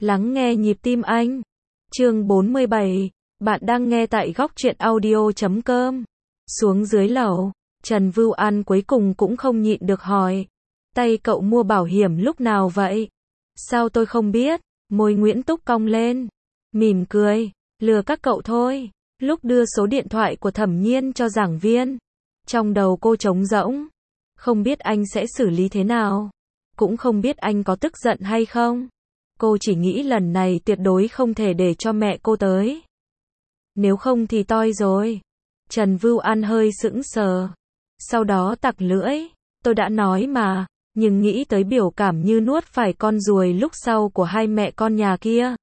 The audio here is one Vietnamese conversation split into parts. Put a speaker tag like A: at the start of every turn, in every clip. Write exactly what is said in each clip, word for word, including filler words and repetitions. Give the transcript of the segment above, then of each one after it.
A: Lắng nghe nhịp tim anh. Chương bốn mươi bảy. Bạn đang nghe tại góc truyện audio chấm com. Xuống dưới lầu, Trần Vưu An cuối cùng cũng không nhịn được hỏi. Tay cậu mua bảo hiểm lúc nào vậy? Sao tôi không biết? Môi Nguyễn Túc cong lên. Mỉm cười. Lừa các cậu thôi. Lúc đưa số điện thoại của Thẩm Nhiên cho giảng viên, trong đầu cô trống rỗng. Không biết anh sẽ xử lý thế nào. Cũng không biết anh có tức giận hay không. Cô chỉ nghĩ lần này tuyệt đối không thể để cho mẹ cô tới. Nếu không thì toi rồi. Trần Vưu An hơi sững sờ. Sau đó tặc lưỡi. Tôi đã nói mà. Nhưng nghĩ tới biểu cảm như nuốt phải con ruồi lúc sau của hai mẹ con nhà kia.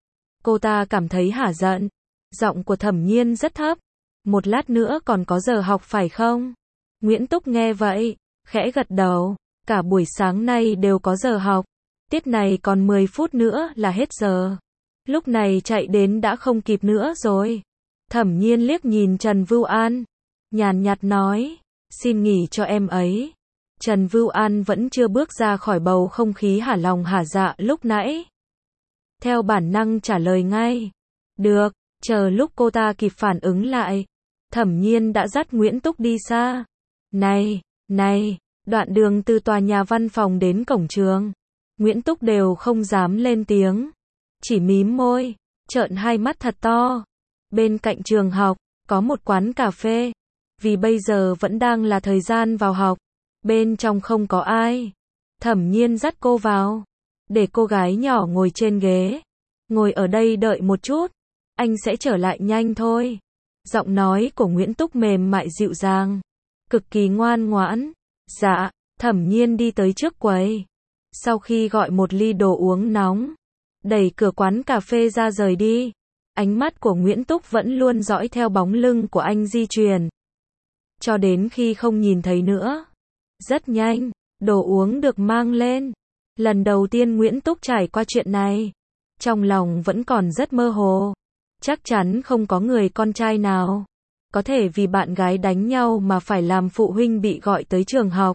A: Cô ta cảm thấy hả giận. Giọng của Thẩm Nhiên rất thấp. Một lát nữa còn có giờ học phải không? Nguyễn Túc nghe vậy, khẽ gật đầu. Cả buổi sáng nay đều có giờ học. Tiết này còn mười phút nữa là hết giờ. Lúc này chạy đến đã không kịp nữa rồi. Thẩm Nhiên liếc nhìn Trần Vưu An. Nhàn nhạt nói. Xin nghỉ cho em ấy. Trần Vưu An vẫn chưa bước ra khỏi bầu không khí hả lòng hả dạ lúc nãy. Theo bản năng trả lời ngay. Được, chờ lúc cô ta kịp phản ứng lại. Thẩm Nhiên đã dắt Nguyễn Túc đi xa. Này, này, đoạn đường từ tòa nhà văn phòng đến cổng trường. Nguyễn Túc đều không dám lên tiếng. Chỉ mím môi, trợn hai mắt thật to. Bên cạnh trường học, có một quán cà phê. Vì bây giờ vẫn đang là thời gian vào học. Bên trong không có ai. Thẩm Nhiên dắt cô vào. Để cô gái nhỏ ngồi trên ghế. Ngồi ở đây đợi một chút. Anh sẽ trở lại nhanh thôi. Giọng nói của Nguyễn Túc mềm mại dịu dàng. Cực kỳ ngoan ngoãn. Dạ, Thẩm Nhiên đi tới trước quầy. Sau khi gọi một ly đồ uống nóng, đẩy cửa quán cà phê ra rời đi. Ánh mắt của Nguyễn Túc vẫn luôn dõi theo bóng lưng của anh di chuyển. Cho đến khi không nhìn thấy nữa. Rất nhanh, đồ uống được mang lên. Lần đầu tiên Nguyễn Túc trải qua chuyện này. Trong lòng vẫn còn rất mơ hồ. Chắc chắn không có người con trai nào có thể vì bạn gái đánh nhau mà phải làm phụ huynh bị gọi tới trường học.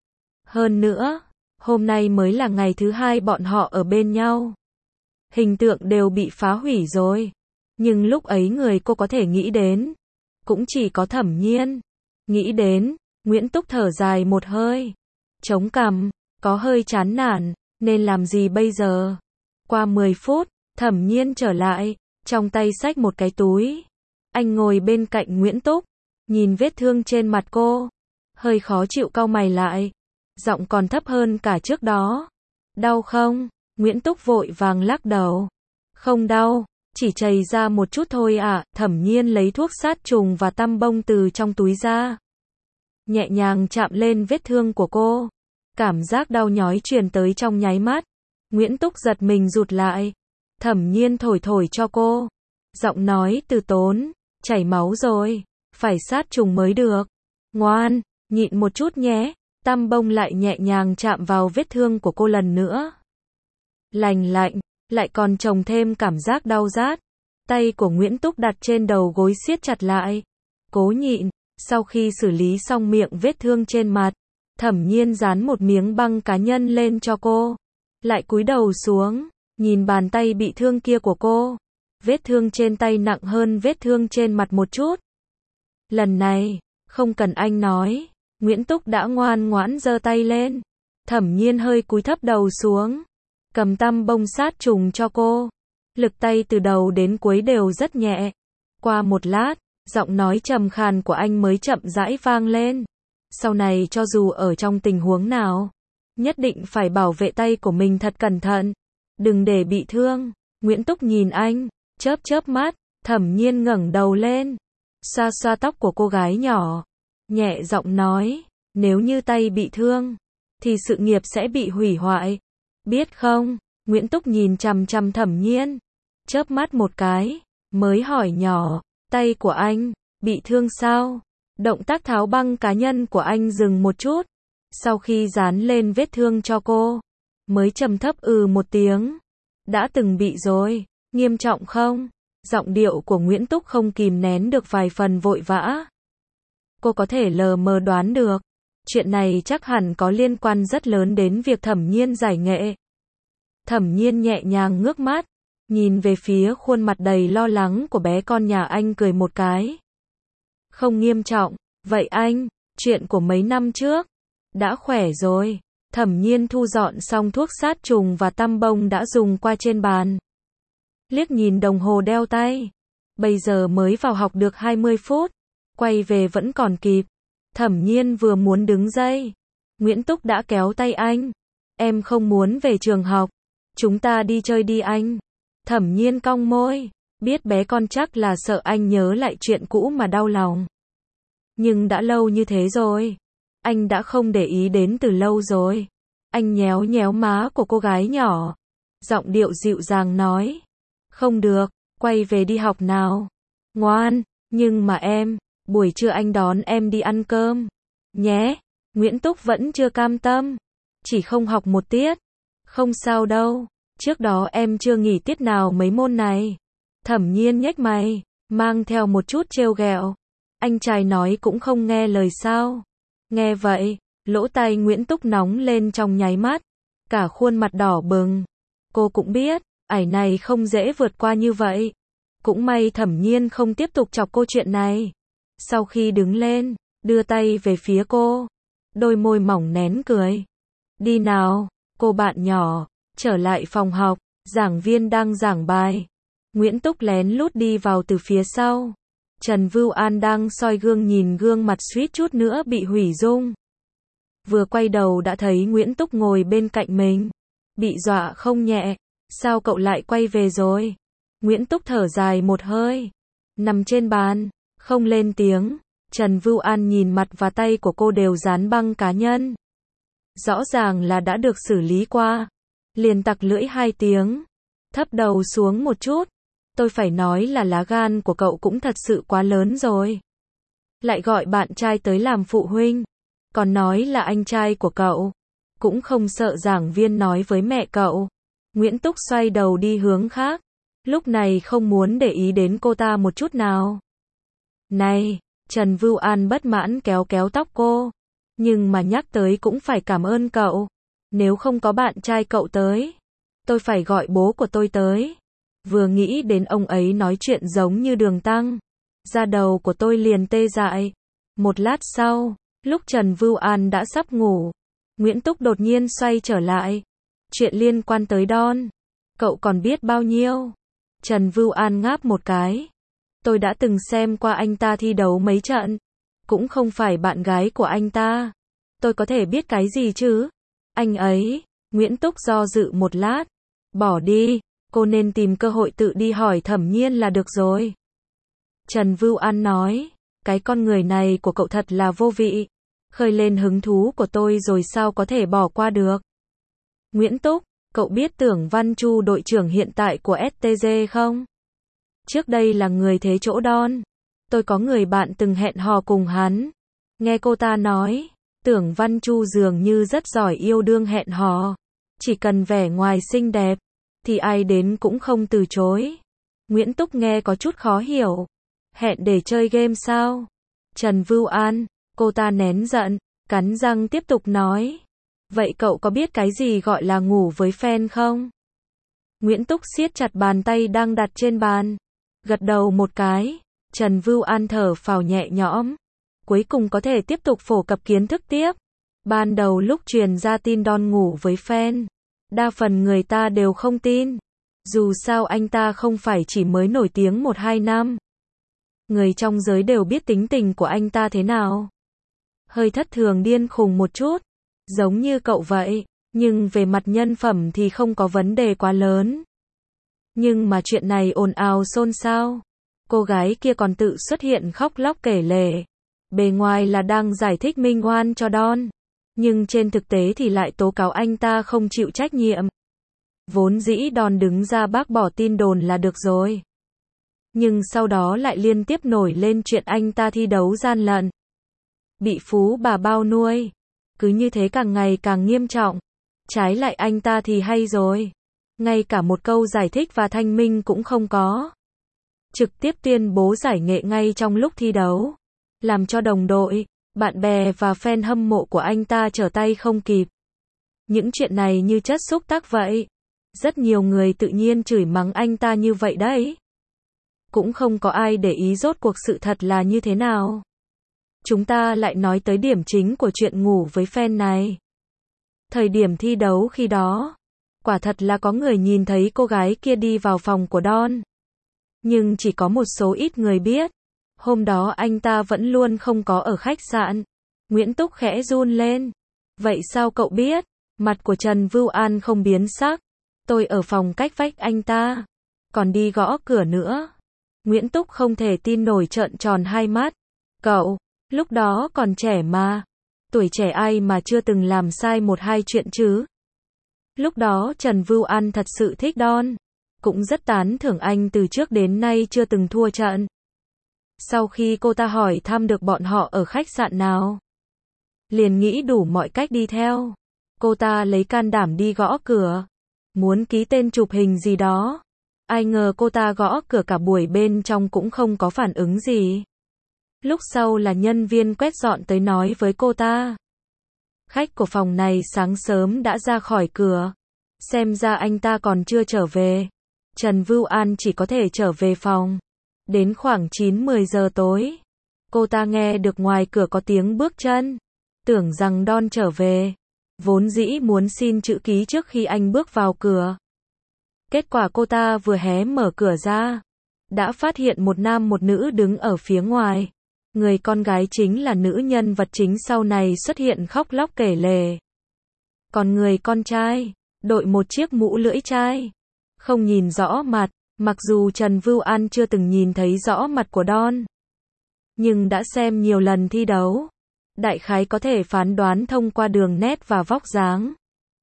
A: Hơn nữa, hôm nay mới là ngày thứ hai bọn họ ở bên nhau. Hình tượng đều bị phá hủy rồi. Nhưng lúc ấy người cô có thể nghĩ đến cũng chỉ có Thẩm Nhiên. Nghĩ đến, Nguyễn Túc thở dài một hơi. Chống cằm, có hơi chán nản, nên làm gì bây giờ? Qua mười phút, Thẩm Nhiên trở lại, trong tay xách một cái túi. Anh ngồi bên cạnh Nguyễn Túc, nhìn vết thương trên mặt cô. Hơi khó chịu cau mày lại. Giọng còn thấp hơn cả trước đó. Đau không? Nguyễn Túc vội vàng lắc đầu. Không đau, chỉ chảy ra một chút thôi ạ. À. Thẩm Nhiên lấy thuốc sát trùng và tăm bông từ trong túi ra. Nhẹ nhàng chạm lên vết thương của cô. Cảm giác đau nhói truyền tới trong nháy mắt. Nguyễn Túc giật mình rụt lại. Thẩm Nhiên thổi thổi cho cô. Giọng nói từ tốn. Chảy máu rồi. Phải sát trùng mới được. Ngoan, nhịn một chút nhé. Tăm bông lại nhẹ nhàng chạm vào vết thương của cô lần nữa. Lành lạnh, lại còn chồng thêm cảm giác đau rát. Tay của Nguyễn Túc đặt trên đầu gối siết chặt lại. Cố nhịn, sau khi xử lý xong miệng vết thương trên mặt, Thẩm Nhiên dán một miếng băng cá nhân lên cho cô. Lại cúi đầu xuống, nhìn bàn tay bị thương kia của cô. Vết thương trên tay nặng hơn vết thương trên mặt một chút. Lần này, không cần anh nói, Nguyễn Túc đã ngoan ngoãn giơ tay lên. Thẩm Nhiên hơi cúi thấp đầu xuống, cầm tăm bông sát trùng cho cô. Lực tay từ đầu đến cuối đều rất nhẹ. Qua một lát, giọng nói trầm khàn của anh mới chậm rãi vang lên. Sau này cho dù ở trong tình huống nào, nhất định phải bảo vệ tay của mình thật cẩn thận. Đừng để bị thương. Nguyễn Túc nhìn anh, chớp chớp mắt. Thẩm Nhiên ngẩng đầu lên, xoa xoa tóc của cô gái nhỏ. Nhẹ giọng nói, nếu như tay bị thương, thì sự nghiệp sẽ bị hủy hoại. Biết không? Nguyễn Túc nhìn chằm chằm Thẩm Nhiên, chớp mắt một cái, mới hỏi nhỏ, tay của anh, bị thương sao? Động tác tháo băng cá nhân của anh dừng một chút. Sau khi dán lên vết thương cho cô, mới trầm thấp ừ một tiếng. Đã từng bị rồi, nghiêm trọng không? Giọng điệu của Nguyễn Túc không kìm nén được vài phần vội vã. Cô có thể lờ mờ đoán được, chuyện này chắc hẳn có liên quan rất lớn đến việc Thẩm Nhiên giải nghệ. Thẩm Nhiên nhẹ nhàng ngước mắt, nhìn về phía khuôn mặt đầy lo lắng của bé con nhà anh cười một cái. Không nghiêm trọng, vậy anh, chuyện của mấy năm trước, đã khỏe rồi. Thẩm Nhiên thu dọn xong thuốc sát trùng và tăm bông đã dùng qua trên bàn. Liếc nhìn đồng hồ đeo tay. Bây giờ mới vào học được hai mươi phút, quay về vẫn còn kịp. Thẩm Nhiên vừa muốn đứng dậy, Nguyễn Túc đã kéo tay anh. Em không muốn về trường học, chúng ta đi chơi đi anh. Thẩm Nhiên cong môi, biết bé con chắc là sợ anh nhớ lại chuyện cũ mà đau lòng. Nhưng đã lâu như thế rồi, anh đã không để ý đến từ lâu rồi. Anh nhéo nhéo má của cô gái nhỏ, giọng điệu dịu dàng nói. Không được, quay về đi học nào. Ngoan, nhưng mà em, buổi trưa anh đón em đi ăn cơm. Nhé, Nguyễn Túc vẫn chưa cam tâm. Chỉ không học một tiết. Không sao đâu, trước đó em chưa nghỉ tiết nào mấy môn này. Thẩm Nhiên nhếch mày, mang theo một chút trêu ghẹo. Anh trai nói cũng không nghe lời sao. Nghe vậy, lỗ tai Nguyễn Túc nóng lên trong nháy mắt. Cả khuôn mặt đỏ bừng. Cô cũng biết, ải này không dễ vượt qua như vậy. Cũng may Thẩm Nhiên không tiếp tục chọc cô chuyện này. Sau khi đứng lên, đưa tay về phía cô. Đôi môi mỏng nén cười. Đi nào, cô bạn nhỏ. Trở lại phòng học, giảng viên đang giảng bài. Nguyễn Túc lén lút đi vào từ phía sau. Trần Vưu An đang soi gương nhìn gương mặt suýt chút nữa bị hủy dung. Vừa quay đầu đã thấy Nguyễn Túc ngồi bên cạnh mình. Bị dọa không nhẹ. Sao cậu lại quay về rồi? Nguyễn Túc thở dài một hơi. Nằm trên bàn, không lên tiếng. Trần Vưu An nhìn mặt và tay của cô đều dán băng cá nhân. Rõ ràng là đã được xử lý qua. Liền tặc lưỡi hai tiếng. Thấp đầu xuống một chút. Tôi phải nói là lá gan của cậu cũng thật sự quá lớn rồi. Lại gọi bạn trai tới làm phụ huynh. Còn nói là anh trai của cậu. Cũng không sợ giảng viên nói với mẹ cậu. Nguyễn Túc xoay đầu đi hướng khác. Lúc này không muốn để ý đến cô ta một chút nào. Này, Trần Vưu An bất mãn kéo kéo tóc cô. Nhưng mà nhắc tới cũng phải cảm ơn cậu. Nếu không có bạn trai cậu tới, tôi phải gọi bố của tôi tới. Vừa nghĩ đến ông ấy nói chuyện giống như Đường Tăng. Da đầu của tôi liền tê dại. Một lát sau, lúc Trần Vưu An đã sắp ngủ, Nguyễn Túc đột nhiên xoay trở lại. Chuyện liên quan tới Don, cậu còn biết bao nhiêu? Trần Vưu An ngáp một cái. Tôi đã từng xem qua anh ta thi đấu mấy trận. Cũng không phải bạn gái của anh ta. Tôi có thể biết cái gì chứ? Anh ấy, Nguyễn Túc do dự một lát. Bỏ đi, cô nên tìm cơ hội tự đi hỏi Thẩm Nhiên là được rồi. Trần Vưu An nói, cái con người này của cậu thật là vô vị. Khơi lên hứng thú của tôi rồi sao có thể bỏ qua được. Nguyễn Túc, cậu biết Tưởng Văn Chu đội trưởng hiện tại của ét tê giê không? Trước đây là người thế chỗ Don. Tôi có người bạn từng hẹn hò cùng hắn. Nghe cô ta nói, Tưởng Văn Chu dường như rất giỏi yêu đương hẹn hò. Chỉ cần vẻ ngoài xinh đẹp, thì ai đến cũng không từ chối. Nguyễn Túc nghe có chút khó hiểu. Hẹn để chơi game sao? Trần Vưu An, cô ta nén giận, cắn răng tiếp tục nói. Vậy cậu có biết cái gì gọi là ngủ với fan không? Nguyễn Túc siết chặt bàn tay đang đặt trên bàn. Gật đầu một cái. Trần Vưu An thở phào nhẹ nhõm. Cuối cùng có thể tiếp tục phổ cập kiến thức tiếp. Ban đầu lúc truyền ra tin Don ngủ với fan, đa phần người ta đều không tin. Dù sao anh ta không phải chỉ mới nổi tiếng một hai năm. Người trong giới đều biết tính tình của anh ta thế nào. Hơi thất thường điên khùng một chút. Giống như cậu vậy. Nhưng về mặt nhân phẩm thì không có vấn đề quá lớn. Nhưng mà chuyện này ồn ào xôn xao. Cô gái kia còn tự xuất hiện khóc lóc kể lể. Bề ngoài là đang giải thích minh oan cho Don. Nhưng trên thực tế thì lại tố cáo anh ta không chịu trách nhiệm. Vốn dĩ Don đứng ra bác bỏ tin đồn là được rồi. Nhưng sau đó lại liên tiếp nổi lên chuyện anh ta thi đấu gian lận. Bị phú bà bao nuôi. Cứ như thế càng ngày càng nghiêm trọng. Trái lại anh ta thì hay rồi. Ngay cả một câu giải thích và thanh minh cũng không có. Trực tiếp tuyên bố giải nghệ ngay trong lúc thi đấu. Làm cho đồng đội, bạn bè và fan hâm mộ của anh ta trở tay không kịp. Những chuyện này như chất xúc tác vậy. Rất nhiều người tự nhiên chửi mắng anh ta như vậy đấy. Cũng không có ai để ý rốt cuộc sự thật là như thế nào. Chúng ta lại nói tới điểm chính của chuyện ngủ với fan này. Thời điểm thi đấu khi đó, quả thật là có người nhìn thấy cô gái kia đi vào phòng của Don. Nhưng chỉ có một số ít người biết. Hôm đó anh ta vẫn luôn không có ở khách sạn. Nguyễn Túc khẽ run lên. Vậy sao cậu biết? Mặt của Trần Vưu An không biến sắc. Tôi ở phòng cách vách anh ta. Còn đi gõ cửa nữa. Nguyễn Túc không thể tin nổi trợn tròn hai mắt. Cậu, lúc đó còn trẻ mà. Tuổi trẻ ai mà chưa từng làm sai một hai chuyện chứ. Lúc đó Trần Vưu An thật sự thích Don. Cũng rất tán thưởng anh từ trước đến nay chưa từng thua trận. Sau khi cô ta hỏi thăm được bọn họ ở khách sạn nào, liền nghĩ đủ mọi cách đi theo. Cô ta lấy can đảm đi gõ cửa. Muốn ký tên chụp hình gì đó. Ai ngờ cô ta gõ cửa cả buổi bên trong cũng không có phản ứng gì. Lúc sau là nhân viên quét dọn tới nói với cô ta. Khách của phòng này sáng sớm đã ra khỏi cửa. Xem ra anh ta còn chưa trở về. Trần Vưu An chỉ có thể trở về phòng. Đến khoảng chín mười giờ tối. Cô ta nghe được ngoài cửa có tiếng bước chân. Tưởng rằng Don trở về. Vốn dĩ muốn xin chữ ký trước khi anh bước vào cửa. Kết quả cô ta vừa hé mở cửa ra. Đã phát hiện một nam một nữ đứng ở phía ngoài. Người con gái chính là nữ nhân vật chính sau này xuất hiện khóc lóc kể lể. Còn người con trai, đội một chiếc mũ lưỡi chai. Không nhìn rõ mặt, mặc dù Trần Vưu An chưa từng nhìn thấy rõ mặt của Don. Nhưng đã xem nhiều lần thi đấu. Đại khái có thể phán đoán thông qua đường nét và vóc dáng.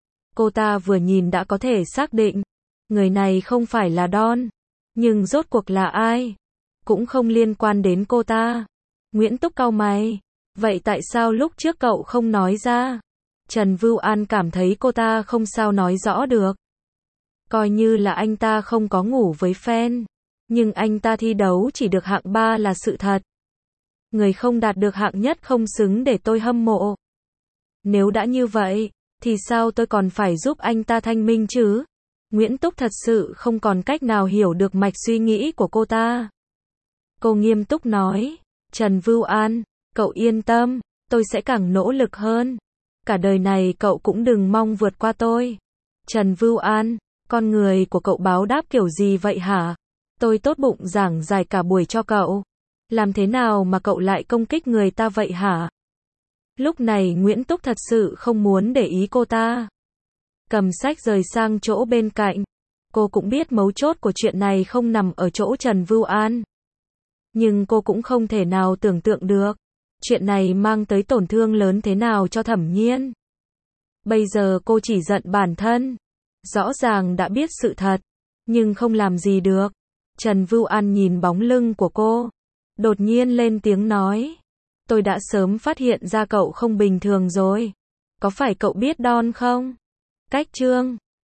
A: Cô ta vừa nhìn đã có thể xác định. Người này không phải là Don. Nhưng rốt cuộc là ai? Cũng không liên quan đến cô ta. Nguyễn Túc cau mày. Vậy tại sao lúc trước cậu không nói ra? Trần Vưu An cảm thấy cô ta không sao nói rõ được. Coi như là anh ta không có ngủ với fan. Nhưng anh ta thi đấu chỉ được hạng ba là sự thật. Người không đạt được hạng nhất không xứng để tôi hâm mộ. Nếu đã như vậy, thì sao tôi còn phải giúp anh ta thanh minh chứ? Nguyễn Túc thật sự không còn cách nào hiểu được mạch suy nghĩ của cô ta. Cô nghiêm túc nói. Trần Vưu An, cậu yên tâm, tôi sẽ càng nỗ lực hơn. Cả đời này cậu cũng đừng mong vượt qua tôi. Trần Vưu An, con người của cậu báo đáp kiểu gì vậy hả? Tôi tốt bụng giảng giải cả buổi cho cậu. Làm thế nào mà cậu lại công kích người ta vậy hả? Lúc này Nguyễn Túc thật sự không muốn để ý cô ta. Cầm sách rời sang chỗ bên cạnh. Cô cũng biết mấu chốt của chuyện này không nằm ở chỗ Trần Vưu An. Nhưng cô cũng không thể nào tưởng tượng được. Chuyện này mang tới tổn thương lớn thế nào cho Thẩm Nhiên. Bây giờ cô chỉ giận bản thân. Rõ ràng đã biết sự thật. Nhưng không làm gì được. Trần Vưu An nhìn bóng lưng của cô. Đột nhiên lên tiếng nói. Tôi đã sớm phát hiện ra cậu không bình thường rồi. Có phải cậu biết Don không? Cách chương